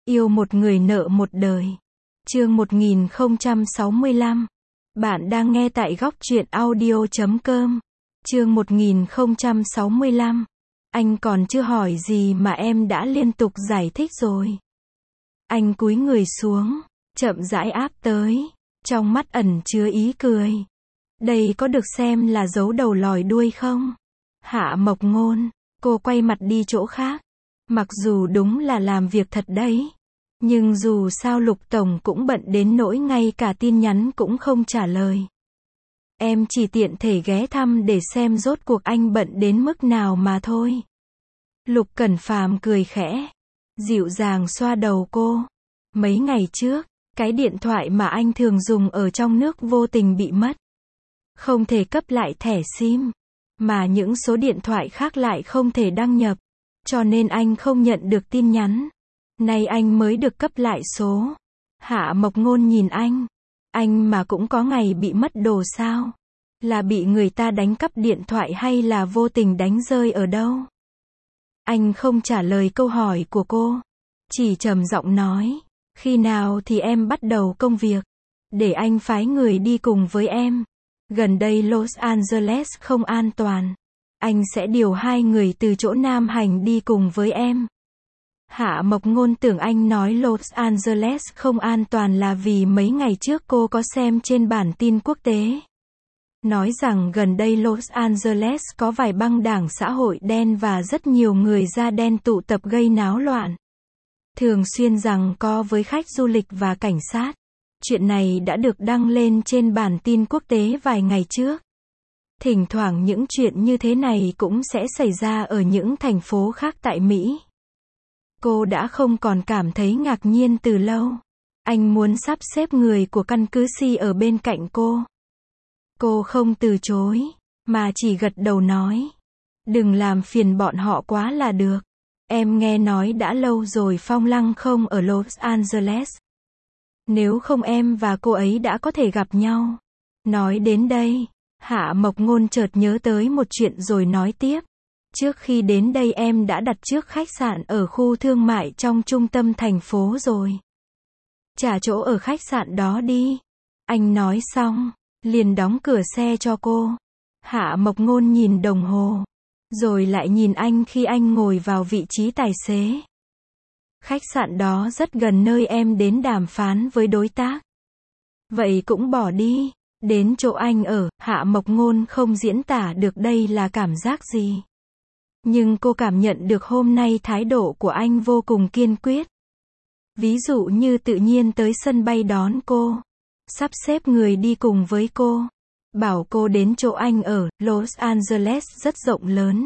Yêu một người nợ một đời. Chương 1065. Bạn đang nghe tại góc truyện audio.com. Chương 1065. Anh còn chưa hỏi gì mà em đã liên tục giải thích rồi. Anh cúi người xuống, chậm rãi áp tới, trong mắt ẩn chứa ý cười. Đây có được xem là giấu đầu lòi đuôi không? Hạ Mộc Ngôn, cô quay mặt đi chỗ khác. Mặc dù đúng là làm việc thật đấy. Nhưng dù sao Lục Tổng cũng bận đến nỗi ngay cả tin nhắn cũng không trả lời. Em chỉ tiện thể ghé thăm để xem rốt cuộc anh bận đến mức nào mà thôi. Lục Cẩn Phàm cười khẽ, dịu dàng xoa đầu cô. Mấy ngày trước, cái điện thoại mà anh thường dùng ở trong nước vô tình bị mất. Không thể cấp lại thẻ SIM, mà những số điện thoại khác lại không thể đăng nhập. Cho nên anh không nhận được tin nhắn. Nay anh mới được cấp lại số. Hạ Mộc Ngôn nhìn anh mà cũng có ngày bị mất đồ sao? Là bị người ta đánh cắp điện thoại hay là vô tình đánh rơi ở đâu? Anh không trả lời câu hỏi của cô, chỉ trầm giọng nói, khi nào thì em bắt đầu công việc, để anh phái người đi cùng với em. Gần đây Los Angeles không an toàn, anh sẽ điều 2 người từ chỗ Nam Hành đi cùng với em. Hạ Mộc Ngôn tưởng anh nói Los Angeles không an toàn là vì mấy ngày trước cô có xem trên bản tin quốc tế. Nói rằng gần đây Los Angeles có vài băng đảng xã hội đen và rất nhiều người da đen tụ tập gây náo loạn. Thường xuyên giằng co với khách du lịch và cảnh sát. Chuyện này đã được đăng lên trên bản tin quốc tế vài ngày trước. Thỉnh thoảng những chuyện như thế này cũng sẽ xảy ra ở những thành phố khác tại Mỹ. Cô đã không còn cảm thấy ngạc nhiên từ lâu. Anh muốn sắp xếp người của căn cứ Si ở bên cạnh cô. Cô không từ chối, mà chỉ gật đầu nói. Đừng làm phiền bọn họ quá là được. Em nghe nói đã lâu rồi Phong Lăng không ở Los Angeles. Nếu không em và cô ấy đã có thể gặp nhau. Nói đến đây, Hạ Mộc Ngôn chợt nhớ tới một chuyện rồi nói tiếp. Trước khi đến đây em đã đặt trước khách sạn ở khu thương mại trong trung tâm thành phố rồi. Trả chỗ ở khách sạn đó đi. Anh nói xong, liền đóng cửa xe cho cô. Hạ Mộc Ngôn nhìn đồng hồ, rồi lại nhìn anh khi anh ngồi vào vị trí tài xế. Khách sạn đó rất gần nơi em đến đàm phán với đối tác. Vậy cũng bỏ đi. Đến chỗ anh ở, Hạ Mộc Ngôn không diễn tả được đây là cảm giác gì. Nhưng cô cảm nhận được hôm nay thái độ của anh vô cùng kiên quyết. Ví dụ như tự nhiên tới sân bay đón cô, sắp xếp người đi cùng với cô, bảo cô đến chỗ anh ở. Los Angeles rất rộng lớn.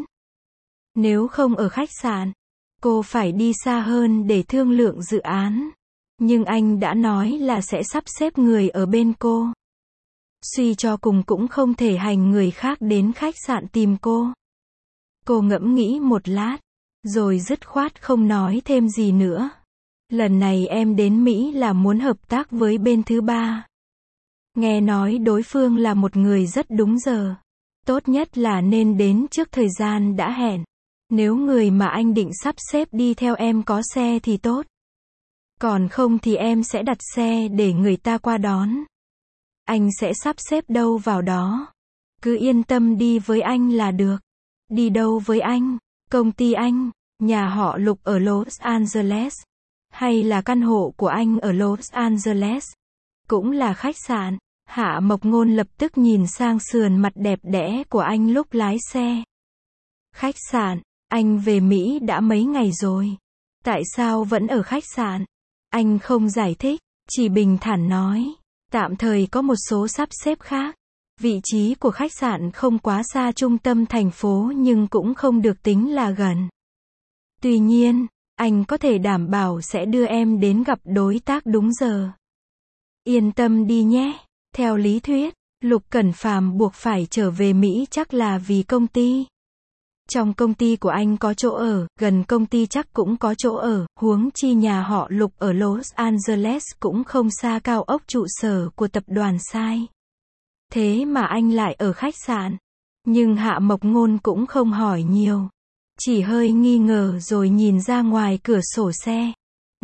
Nếu không ở khách sạn, cô phải đi xa hơn để thương lượng dự án. Nhưng anh đã nói là sẽ sắp xếp người ở bên cô. Suy cho cùng cũng không thể hành người khác đến khách sạn tìm cô. Cô ngẫm nghĩ một lát, rồi dứt khoát không nói thêm gì nữa. Lần này em đến Mỹ là muốn hợp tác với bên thứ ba. Nghe nói đối phương là một người rất đúng giờ. Tốt nhất là nên đến trước thời gian đã hẹn. Nếu người mà anh định sắp xếp đi theo em có xe thì tốt. Còn không thì em sẽ đặt xe để người ta qua đón. Anh sẽ sắp xếp đâu vào đó. Cứ yên tâm đi với anh là được. Đi đâu với anh? Công ty anh? Nhà họ Lục ở Los Angeles? Hay là căn hộ của anh ở Los Angeles? Cũng là khách sạn. Hạ Mộc Ngôn lập tức nhìn sang sườn mặt đẹp đẽ của anh lúc lái xe. Khách sạn? Anh về Mỹ đã mấy ngày rồi. Tại sao vẫn ở khách sạn? Anh không giải thích, chỉ bình thản nói. Tạm thời có một số sắp xếp khác. Vị trí của khách sạn không quá xa trung tâm thành phố nhưng cũng không được tính là gần. Tuy nhiên, anh có thể đảm bảo sẽ đưa em đến gặp đối tác đúng giờ. Yên tâm đi nhé. Theo lý thuyết, Lục Cẩn Phàm buộc phải trở về Mỹ chắc là vì công ty. Trong công ty của anh có chỗ ở, gần công ty chắc cũng có chỗ ở, huống chi nhà họ Lục ở Los Angeles cũng không xa cao ốc trụ sở của tập đoàn Sai. Thế mà anh lại ở khách sạn. Nhưng Hạ Mộc Ngôn cũng không hỏi nhiều. Chỉ hơi nghi ngờ rồi nhìn ra ngoài cửa sổ xe.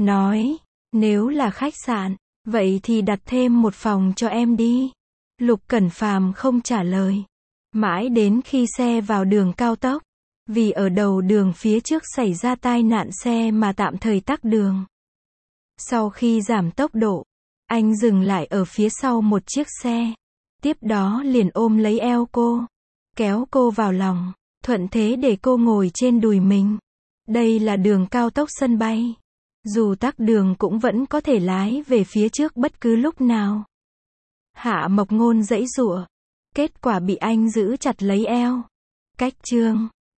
nói, nếu là khách sạn, vậy thì đặt thêm một phòng cho em đi. Lục Cẩn Phàm không trả lời. Mãi đến khi xe vào đường cao tốc, vì ở đầu đường phía trước xảy ra tai nạn xe mà tạm thời tắc đường. Sau khi giảm tốc độ, anh dừng lại ở phía sau một chiếc xe. Tiếp đó liền ôm lấy eo cô, kéo cô vào lòng, thuận thế để cô ngồi trên đùi mình. Đây là đường cao tốc sân bay. Dù tắc đường cũng vẫn có thể lái về phía trước bất cứ lúc nào. Hạ Mộc Ngôn giãy giụa, kết quả bị anh giữ chặt lấy eo. Cách chương